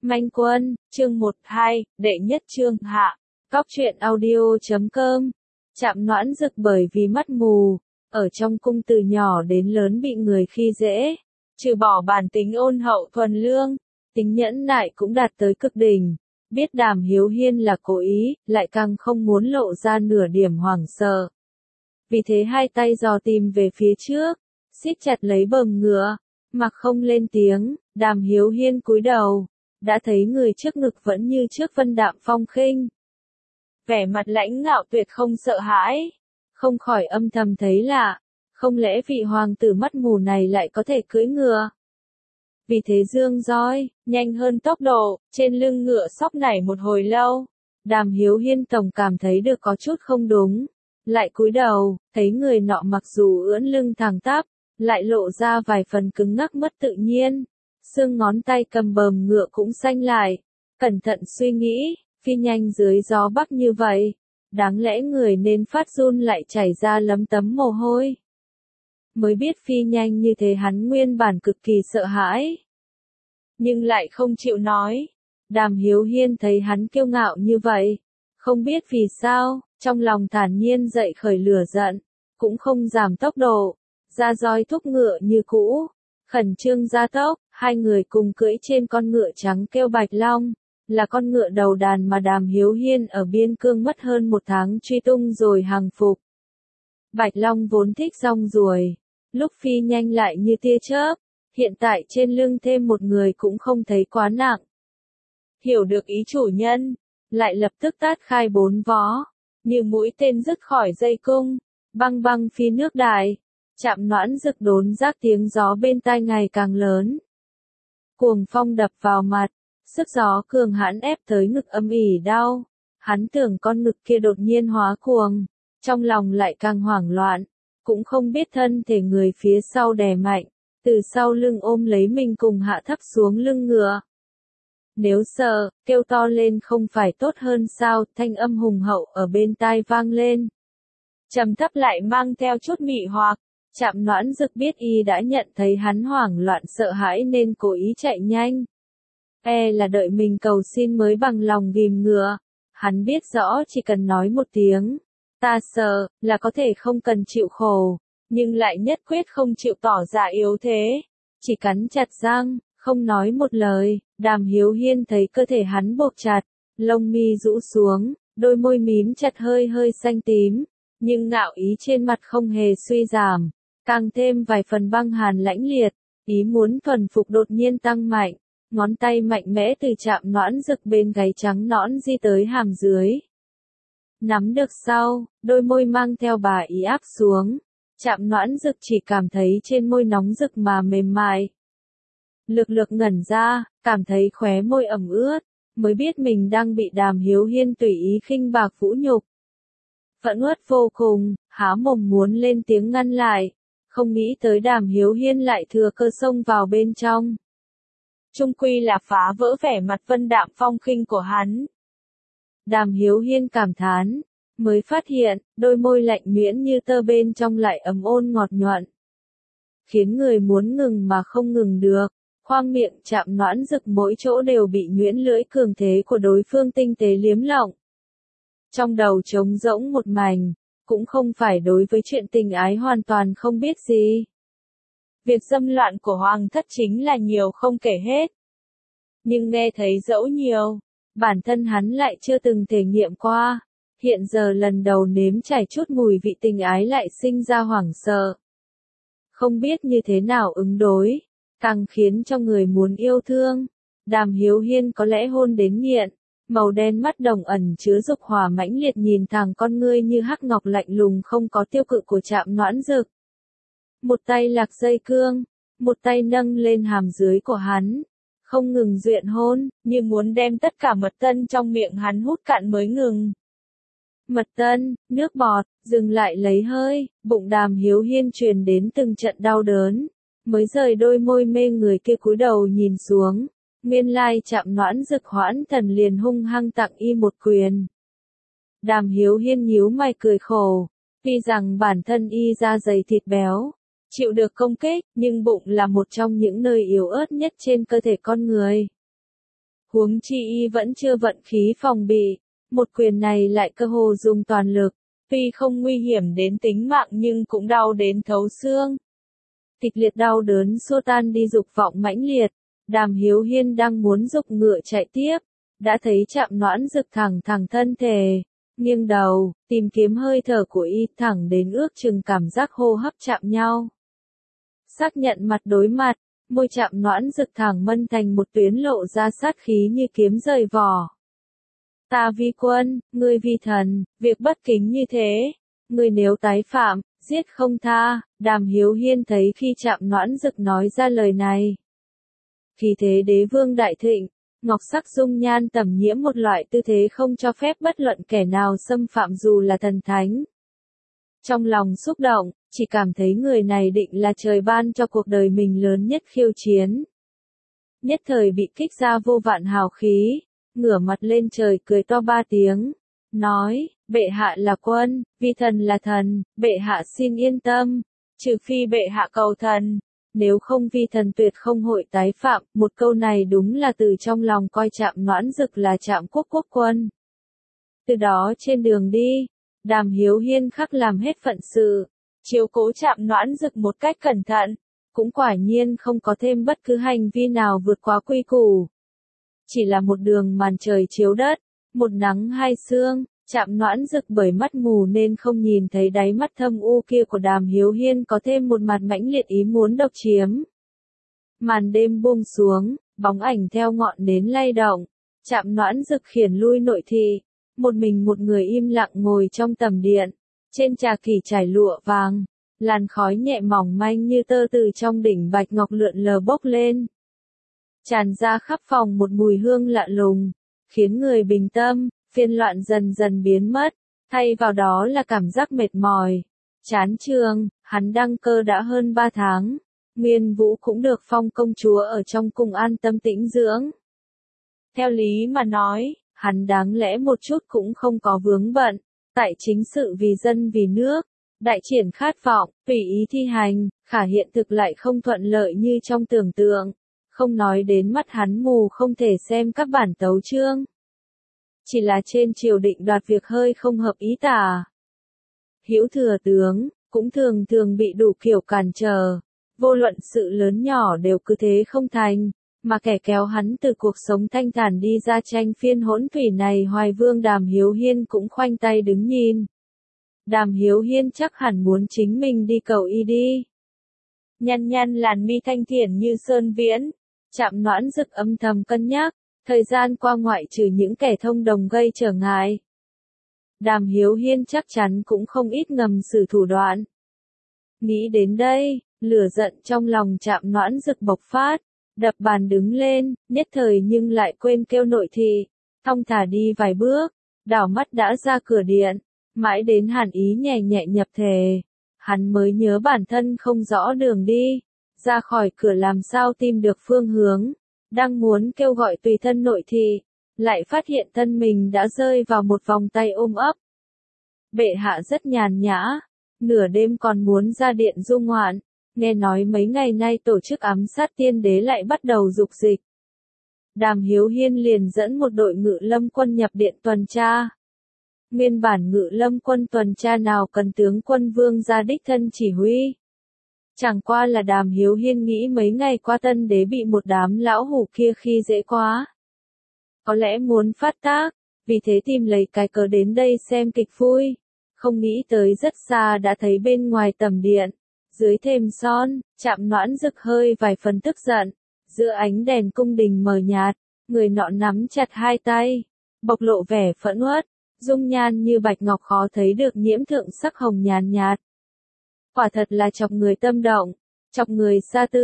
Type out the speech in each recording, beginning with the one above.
Manh Quân, chương 12, đệ nhất chương hạ. Cóc truyện audio.com. Trạm Noãn Dực bởi vì mắt mù, ở trong cung từ nhỏ đến lớn bị người khi dễ, trừ bỏ bản tính ôn hậu thuần lương, tính nhẫn nại cũng đạt tới cực đỉnh. Biết Đàm Hiếu Hiên là cố ý, lại càng không muốn lộ ra nửa điểm hoảng sợ. Vì thế hai tay dò tìm về phía trước, siết chặt lấy bờm ngựa, mặc không lên tiếng. Đàm Hiếu Hiên cúi đầu, đã thấy người trước ngực vẫn như trước vân đạm phong khinh. Vẻ mặt lãnh ngạo tuyệt không sợ hãi, không khỏi âm thầm thấy lạ, không lẽ vị hoàng tử mắt mù này lại có thể cưỡi ngựa? Vì thế dương roi, nhanh hơn tốc độ, trên lưng ngựa sóc nảy một hồi lâu. Đàm Hiếu Hiên tổng cảm thấy được có chút không đúng, lại cúi đầu, thấy người nọ mặc dù ưỡn lưng thẳng tắp, lại lộ ra vài phần cứng ngắc mất tự nhiên. Xương ngón tay cầm bờm ngựa cũng xanh lại, cẩn thận suy nghĩ, phi nhanh dưới gió bắc như vậy, đáng lẽ người nên phát run lại chảy ra lấm tấm mồ hôi. Mới biết phi nhanh như thế hắn nguyên bản cực kỳ sợ hãi, nhưng lại không chịu nói. Đàm Hiếu Hiên thấy hắn kiêu ngạo như vậy, không biết vì sao, trong lòng thản nhiên dậy khởi lửa giận, cũng không giảm tốc độ, ra roi thúc ngựa như cũ, khẩn trương gia tốc. Hai người cùng cưỡi trên con ngựa trắng kêu Bạch Long, là con ngựa đầu đàn mà Đàm Hiếu Hiên ở biên cương mất hơn một tháng truy tung rồi hàng phục. Bạch Long vốn thích rong ruổi, lúc phi nhanh lại như tia chớp, hiện tại trên lưng thêm một người cũng không thấy quá nặng. Hiểu được ý chủ nhân, lại lập tức tát khai bốn vó, như mũi tên dứt khỏi dây cung, băng băng phi nước đại. Trạm Noãn Dực đốn giác tiếng gió bên tai ngày càng lớn. Cuồng phong đập vào mặt, sức gió cường hãn ép tới ngực âm ỉ đau. Hắn tưởng con ngực kia đột nhiên hóa cuồng, trong lòng lại càng hoảng loạn, cũng không biết thân thể người phía sau đè mạnh, từ sau lưng ôm lấy mình cùng hạ thấp xuống lưng ngựa. Nếu sợ, kêu to lên không phải tốt hơn sao? Thanh âm hùng hậu ở bên tai vang lên, trầm thấp lại mang theo chút mị hoặc. Trạm Noãn Dực biết y đã nhận thấy hắn hoảng loạn sợ hãi nên cố ý chạy nhanh. Là đợi mình cầu xin mới bằng lòng ghim ngựa. Hắn biết rõ chỉ cần nói một tiếng, ta sợ, là có thể không cần chịu khổ, nhưng lại nhất quyết không chịu tỏ ra yếu thế. Chỉ cắn chặt răng, không nói một lời. Đàm Hiếu Hiên thấy cơ thể hắn buộc chặt, lông mi rũ xuống, đôi môi mím chặt hơi hơi xanh tím, nhưng ngạo ý trên mặt không hề suy giảm, càng thêm vài phần băng hàn lãnh liệt. Ý muốn thuần phục đột nhiên tăng mạnh, ngón tay mạnh mẽ từ Trạm Noãn Dực bên gáy trắng nõn di tới hàm dưới. Nắm được sau, đôi môi mang theo bà ý áp xuống. Trạm Noãn Dực chỉ cảm thấy trên môi nóng rực mà mềm mại. Lực ngẩn ra, cảm thấy khóe môi ẩm ướt, mới biết mình đang bị Đàm Hiếu Hiên tùy ý khinh bạc vũ nhục. Phẫn uất vô cùng, há mồm muốn lên tiếng ngăn lại, không nghĩ tới Đàm Hiếu Hiên lại thừa cơ xông vào bên trong. Chung quy là phá vỡ vẻ mặt vân đạm phong khinh của hắn. Đàm Hiếu Hiên cảm thán, mới phát hiện, đôi môi lạnh nhuyễn như tơ bên trong lại ấm ôn ngọt nhuận, khiến người muốn ngừng mà không ngừng được. Khoang miệng Trạm Noãn Dực mỗi chỗ đều bị nhuyễn lưỡi cường thế của đối phương tinh tế liếm lọng. Trong đầu trống rỗng một mảnh, cũng không phải đối với chuyện tình ái hoàn toàn không biết gì. Việc dâm loạn của hoàng thất chính là nhiều không kể hết. Nhưng nghe thấy dẫu nhiều, bản thân hắn lại chưa từng thể nghiệm qua. Hiện giờ lần đầu nếm trải chút mùi vị tình ái lại sinh ra hoảng sợ. Không biết như thế nào ứng đối, càng khiến cho người muốn yêu thương. Đàm Hiếu Hiên có lẽ hôn đến nghiện. Màu đen mắt đồng ẩn chứa dục hỏa mãnh liệt nhìn thẳng con ngươi như hắc ngọc lạnh lùng không có tiêu cự của Trạm Noãn Dực. Một tay lạc dây cương, một tay nâng lên hàm dưới của hắn, không ngừng duyện hôn, như muốn đem tất cả mật tân trong miệng hắn hút cạn mới ngừng. Mật tân, nước bọt, dừng lại lấy hơi, bụng Đàm Hiếu Hiên truyền đến từng trận đau đớn, mới rời đôi môi mê người kia cúi đầu nhìn xuống. Nguyên lai Trạm Noãn Dực hoãn thần liền hung hăng tặng y một quyền. Đàm Hiếu Hiên nhíu mày cười khổ, tuy rằng bản thân y da dày thịt béo, chịu được công kích, nhưng bụng là một trong những nơi yếu ớt nhất trên cơ thể con người. Huống chi y vẫn chưa vận khí phòng bị, một quyền này lại cơ hồ dùng toàn lực, tuy không nguy hiểm đến tính mạng nhưng cũng đau đến thấu xương. Kịch liệt đau đớn xua tan đi dục vọng mãnh liệt, Đàm Hiếu Hiên đang muốn giục ngựa chạy tiếp, đã thấy Trạm Noãn Dực thẳng thẳng thân thể, nghiêng đầu, tìm kiếm hơi thở của y thẳng đến ước chừng cảm giác hô hấp chạm nhau. Xác nhận mặt đối mặt, môi Trạm Noãn Dực thẳng mân thành một tuyến lộ ra sát khí như kiếm rời vỏ. Ta vi quân, ngươi vi thần, việc bất kính như thế, ngươi nếu tái phạm, giết không tha. Đàm Hiếu Hiên thấy khi Trạm Noãn Dực nói ra lời này. Khí thế đế vương đại thịnh, ngọc sắc dung nhan tẩm nhiễm một loại tư thế không cho phép bất luận kẻ nào xâm phạm dù là thần thánh. Trong lòng xúc động, chỉ cảm thấy người này định là trời ban cho cuộc đời mình lớn nhất khiêu chiến. Nhất thời bị kích ra vô vạn hào khí, ngửa mặt lên trời cười to ba tiếng, nói, bệ hạ là quân, vi thần là thần, bệ hạ xin yên tâm, trừ phi bệ hạ cầu thần, nếu không vi thần tuyệt không hội tái phạm. Một câu này đúng là từ trong lòng coi Trạm Noãn Dực là Trạm quốc quốc quân. Từ đó trên đường đi, Đàm Hiếu Hiên khắc làm hết phận sự, chiếu cố Trạm Noãn Dực một cách cẩn thận, cũng quả nhiên không có thêm bất cứ hành vi nào vượt quá quy củ. Chỉ là một đường màn trời chiếu đất, một nắng hai sương, Trạm Noãn Dực bởi mắt mù nên không nhìn thấy đáy mắt thâm u kia của Đàm Hiếu Hiên có thêm một mặt mãnh liệt ý muốn độc chiếm. Màn đêm buông xuống, bóng ảnh theo ngọn nến lay động, Trạm Noãn Dực khiển lui nội thị, một mình một người im lặng ngồi trong tầm điện, trên trà kỷ trải lụa vàng, làn khói nhẹ mỏng manh như tơ từ trong đỉnh bạch ngọc lượn lờ bốc lên. Tràn ra khắp phòng một mùi hương lạ lùng, khiến người bình tâm, phiền loạn dần dần biến mất, thay vào đó là cảm giác mệt mỏi, chán chường. Hắn đăng cơ đã hơn 3 tháng, Nguyên Vũ cũng được phong công chúa ở trong cung an tâm tĩnh dưỡng. Theo lý mà nói, hắn đáng lẽ một chút cũng không có vướng bận, tại chính sự vì dân vì nước, đại triển khát vọng, tùy ý thi hành, khả hiện thực lại không thuận lợi như trong tưởng tượng, không nói đến mắt hắn mù không thể xem các bản tấu chương. Chỉ là trên triều định đoạt việc hơi không hợp ý tả. Hữu thừa tướng, cũng thường thường bị đủ kiểu cản trở, vô luận sự lớn nhỏ đều cứ thế không thành, mà kẻ kéo hắn từ cuộc sống thanh thản đi ra tranh phiên hỗn thủy này Hoài Vương Đàm Hiếu Hiên cũng khoanh tay đứng nhìn. Đàm Hiếu Hiên chắc hẳn muốn chính mình đi cầu y đi. Nhăn nhăn làn mi thanh thiển như sơn viễn, Trạm Noãn Dực âm thầm cân nhắc, thời gian qua ngoại trừ những kẻ thông đồng gây trở ngại, Đàm Hiếu Hiên chắc chắn cũng không ít ngầm sử thủ đoạn. Nghĩ đến đây, lửa giận trong lòng Trạm Noãn Dực bộc phát, đập bàn đứng lên, nhất thời nhưng lại quên kêu nội thị, thong thả đi vài bước, đảo mắt đã ra cửa điện, mãi đến Hàn Ý nhẹ nhẹ nhập thể, hắn mới nhớ bản thân không rõ đường đi, ra khỏi cửa làm sao tìm được phương hướng, đang muốn kêu gọi tùy thân nội thị, lại phát hiện thân mình đã rơi vào một vòng tay ôm ấp. Bệ hạ rất nhàn nhã, nửa đêm còn muốn ra điện du ngoạn, nghe nói mấy ngày nay tổ chức ám sát tiên đế lại bắt đầu dục dịch. Đàm Hiếu Hiên liền dẫn một đội ngự lâm quân nhập điện tuần tra. Nguyên bản ngự lâm quân tuần tra nào cần tướng quân vương ra đích thân chỉ huy. Chẳng qua là Đàm Hiếu Hiên nghĩ mấy ngày qua tân đế bị một đám lão hủ kia khi dễ quá. Có lẽ muốn phát tác, vì thế tìm lấy cái cớ đến đây xem kịch vui. Không nghĩ tới rất xa đã thấy bên ngoài tầm điện, dưới thềm son, Trạm Noãn Dực hơi vài phần tức giận. Giữa ánh đèn cung đình mờ nhạt, người nọ nắm chặt hai tay, bộc lộ vẻ phẫn uất, dung nhan như bạch ngọc khó thấy được nhiễm thượng sắc hồng nhàn nhạt. Quả thật là chọc người tâm động, chọc người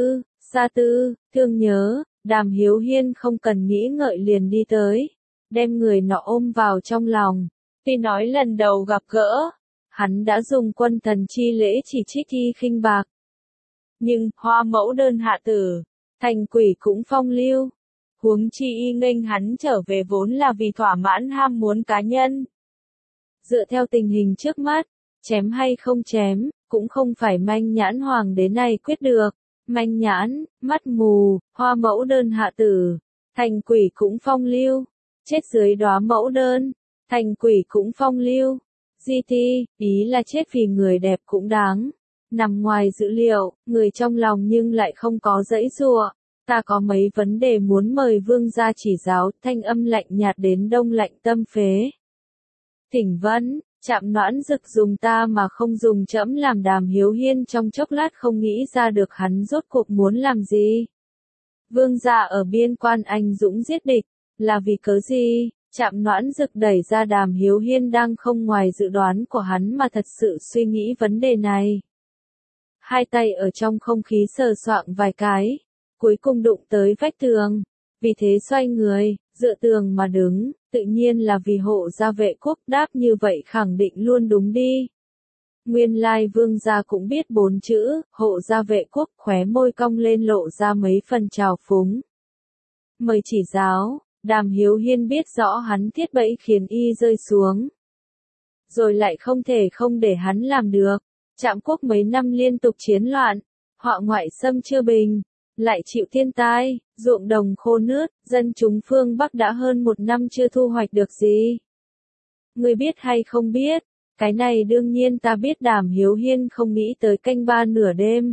xa tư, thương nhớ. Đàm Hiếu Hiên không cần nghĩ ngợi liền đi tới, đem người nọ ôm vào trong lòng. Tuy nói lần đầu gặp gỡ, hắn đã dùng quân thần chi lễ chỉ trích y khinh bạc. Nhưng, hoa mẫu đơn hạ tử, thành quỷ cũng phong lưu. Huống chi y nghênh hắn trở về vốn là vì thỏa mãn ham muốn cá nhân. Dựa theo tình hình trước mắt, chém hay không chém, cũng không phải manh nhãn hoàng đế này quyết được. Manh nhãn, mắt mù, hoa mẫu đơn hạ tử, thành quỷ cũng phong lưu, chết dưới đóa mẫu đơn, thành quỷ cũng phong lưu. GT, ý là chết vì người đẹp cũng đáng. Nằm ngoài dữ liệu, người trong lòng nhưng lại không có giãy giụa. Ta có mấy vấn đề muốn mời vương gia chỉ giáo, thanh âm lạnh nhạt đến đông lạnh tâm phế. Thỉnh vấn, Trạm Noãn Dực dùng ta mà không dùng trẫm làm Đàm Hiếu Hiên trong chốc lát không nghĩ ra được hắn rốt cuộc muốn làm gì. Vương gia ở biên quan anh dũng giết địch, là vì cớ gì? Trạm Noãn Dực đẩy ra Đàm Hiếu Hiên đang không ngoài dự đoán của hắn mà thật sự suy nghĩ vấn đề này. Hai tay ở trong không khí sờ soạng vài cái, cuối cùng đụng tới vách tường. Vì thế xoay người, dựa tường mà đứng, tự nhiên là vì hộ gia vệ quốc, đáp như vậy khẳng định luôn đúng đi. Nguyên lai vương gia cũng biết 4 chữ, hộ gia vệ quốc, khóe môi cong lên lộ ra mấy phần trào phúng. Mời chỉ giáo, Đàm Hiếu Hiên biết rõ hắn thiết bẫy khiến y rơi xuống. Rồi lại không thể không để hắn làm được. Trạm quốc mấy năm liên tục chiến loạn, họa ngoại xâm chưa bình, lại chịu thiên tai, ruộng đồng khô nước, dân chúng phương Bắc đã hơn 1 năm chưa thu hoạch được gì. Ngươi biết hay không biết? Cái này đương nhiên ta biết. Đàm Hiếu Hiên không nghĩ tới canh 3 nửa đêm.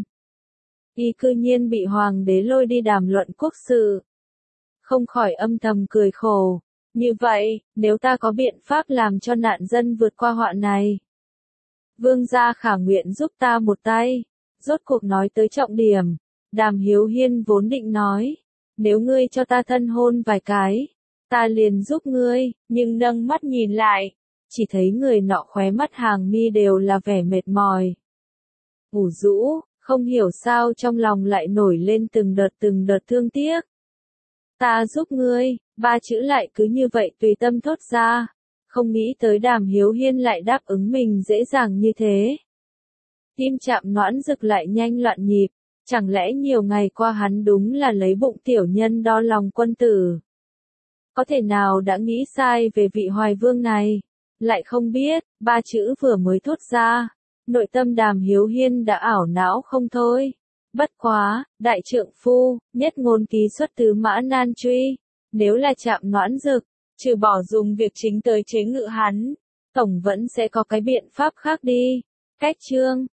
Y cư nhiên bị hoàng đế lôi đi đàm luận quốc sự. Không khỏi âm thầm cười khổ. Như vậy, nếu ta có biện pháp làm cho nạn dân vượt qua họa này. Vương gia khả nguyện giúp ta một tay. Rốt cuộc nói tới trọng điểm. Đàm Hiếu Hiên vốn định nói. Nếu ngươi cho ta thân hôn vài cái, ta liền giúp ngươi, nhưng nâng mắt nhìn lại. Chỉ thấy người nọ khóe mắt hàng mi đều là vẻ mệt mỏi. Ủ rũ, không hiểu sao trong lòng lại nổi lên từng đợt thương tiếc. Ta giúp ngươi, 3 chữ lại cứ như vậy tùy tâm thốt ra. Không nghĩ tới Đàm Hiếu Hiên lại đáp ứng mình dễ dàng như thế. Tim Trạm Noãn Dực lại nhanh loạn nhịp. Chẳng lẽ nhiều ngày qua hắn đúng là lấy bụng tiểu nhân đo lòng quân tử. Có thể nào đã nghĩ sai về vị hoài vương này. Lại không biết, 3 chữ vừa mới thốt ra. Nội tâm Đàm Hiếu Hiên đã ảo não không thôi. Bất quá, đại trượng phu, nhất ngôn ký xuất tứ mã nan truy. Nếu là Trạm Noãn Dực, trừ bỏ dùng việc chính tới chế ngự hắn, tổng vẫn sẽ có cái biện pháp khác đi. Cách chương